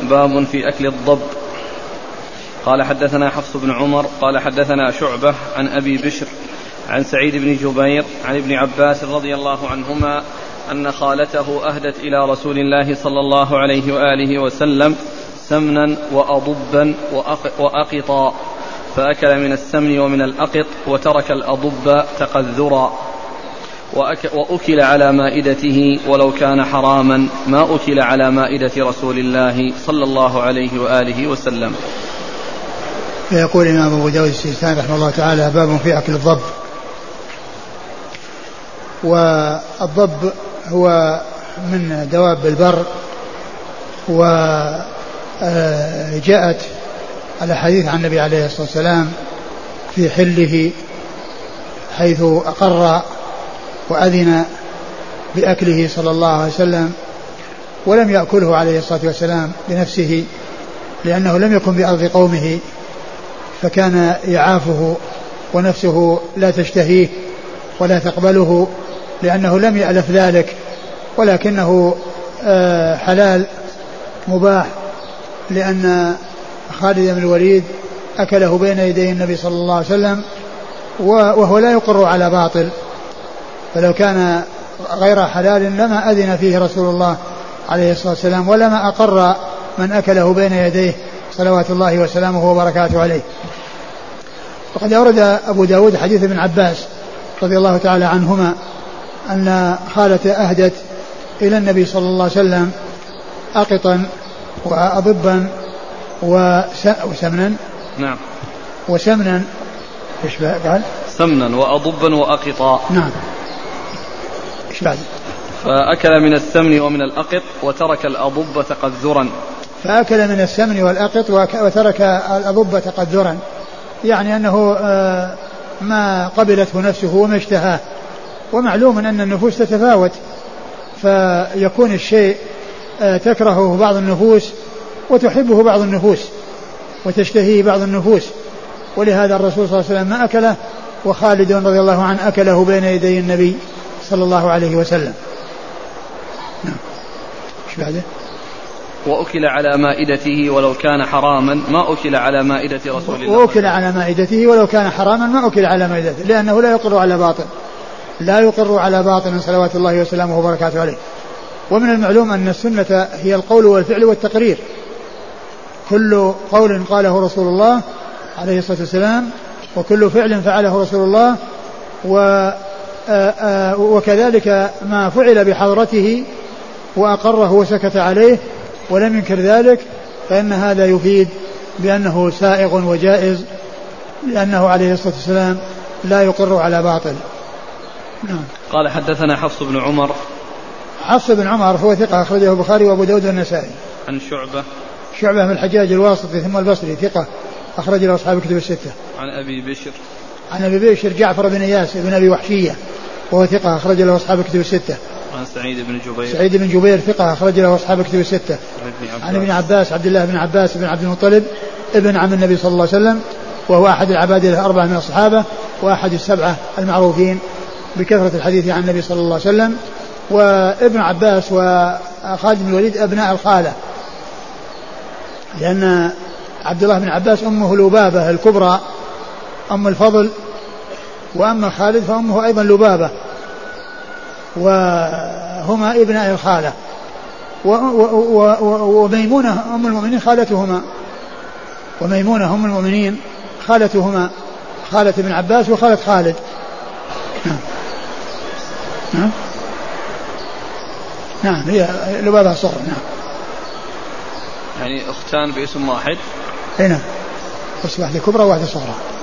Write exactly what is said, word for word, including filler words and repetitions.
باب في أكل الضب. قال حدثنا حفص بن عمر قال حدثنا شعبة عن أبي بشر عن سعيد بن جبير عن ابن عباس رضي الله عنهما أن خالته أهدت إلى رسول الله صلى الله عليه وآله وسلم سمنا وأضبا وأقطا، فأكل من السمن ومن الأقط وترك الأضب تقذرا، وأكل على مائدته ولو كان حراما ما أكل على مائدة رسول الله صلى الله عليه وآله وسلم. يقول الإمام أبو داود السجستاني رحمه الله تعالى باب في أكل الضب. والضب هو من دواب البر، وجاءت الحديث عن النبي عليه الصلاة والسلام في حله حيث أقر وأذن بأكله صلى الله عليه وسلم، ولم يأكله عليه الصلاة والسلام بنفسه لأنه لم يكن بأرض قومه فكان يعافه ونفسه لا تشتهيه ولا تقبله لأنه لم يألف ذلك، ولكنه حلال مباح لأن خالد بن الوليد أكله بين يدي النبي صلى الله عليه وسلم وهو لا يقر على باطل، فلو كان غير حلال لما أذن فيه رسول الله عليه الصلاة والسلام ولما أقر من أكله بين يديه صلوات الله وسلامه وبركاته عليه. وقد أورد أبو داود حديث ابن عباس رضي الله تعالى عنهما أن خالته أهدت إلى النبي صلى الله عليه وسلم أقطا وأضبا وسمنا. نعم. وسمنا إيش قال؟ سمنا وأضبا وأقطا. نعم. إيش بعد؟ فأكل من السمن ومن الأقط وترك الأضب تقذرا. فأكل من السمن والأقط وترك الأضب تقذرا، يعني أنه ما قبلته نفسه وما اشتهاه، ومعلوم أن النفوس تتفاوت، فيكون الشيء تكرهه بعض النفوس وتحبه بعض النفوس وتشتهيه بعض النفوس، ولهذا الرسول صلى الله عليه وسلم ما أكله، وخالد رضي الله عنه أكله بين يدي النبي صلى الله عليه وسلم. نعم. ايش بعده؟ وأكل على مائدته ولو كان حراما ما أكل على مائدة رسول الله. وأكل على مائدته ولو كان حراما ما أكل على مائدته، لأنه لا يقر على باطل، لا يقر على باطل صلوات الله وسلامه وبركاته عليه. ومن المعلوم أن السنة هي القول والفعل والتقرير، كل قول قاله رسول الله عليه الصلاة والسلام وكل فعل فعله رسول الله، وكذلك ما فعل بحضرته وأقره وسكت عليه ولم ينكر ذلك، فإن هذا يفيد بأنه سائغ وجائز، لأنه عليه الصلاة والسلام لا يقر على باطل. نعم. قال حدثنا حفص بن عمر. حفص بن عمر هو ثقة أخرجه البخاري وأبو داود والنسائي. عن شعبة. شعبة من الحجاج الواسطي ثم البصري ثقة أخرج له أصحاب الكتب الستة. عن أبي بشر. عن أبي بشر جعفر بن إياس بن أبي وحشية وهو ثقة أخرج له أصحاب الكتب الستة. عن سعيد بن جبير. سعيد بن جبير ثقة أخرج له أصحاب الكتب الستة. عن ابن عباس عبد الله بن عباس بن عبد المطلب ابن عم النبي صلى الله عليه وسلم، وهو أحد العباد الأربعة من الصحابة وأحد السبعة المعروفين بكثرة الحديث عن النبي صلى الله عليه وسلم. وابن عباس وخالد بن الوليد أبناء الخالة، لأن عبد الله بن عباس أمه لبابة الكبرى أم الفضل، وأما خالد فأمه أيضا لبابة، وهما ابناء الخالة. وميمونة أم المؤمنين خالتهما، وميمونة أم المؤمنين خالتهما، خالة ابن عباس وخالة خالد. نعم. نعم. نعم هي لبابة الصغرى. نعم. يعني أختان باسم واحد. هنا بس واحدة كبرى وواحدة صغرى.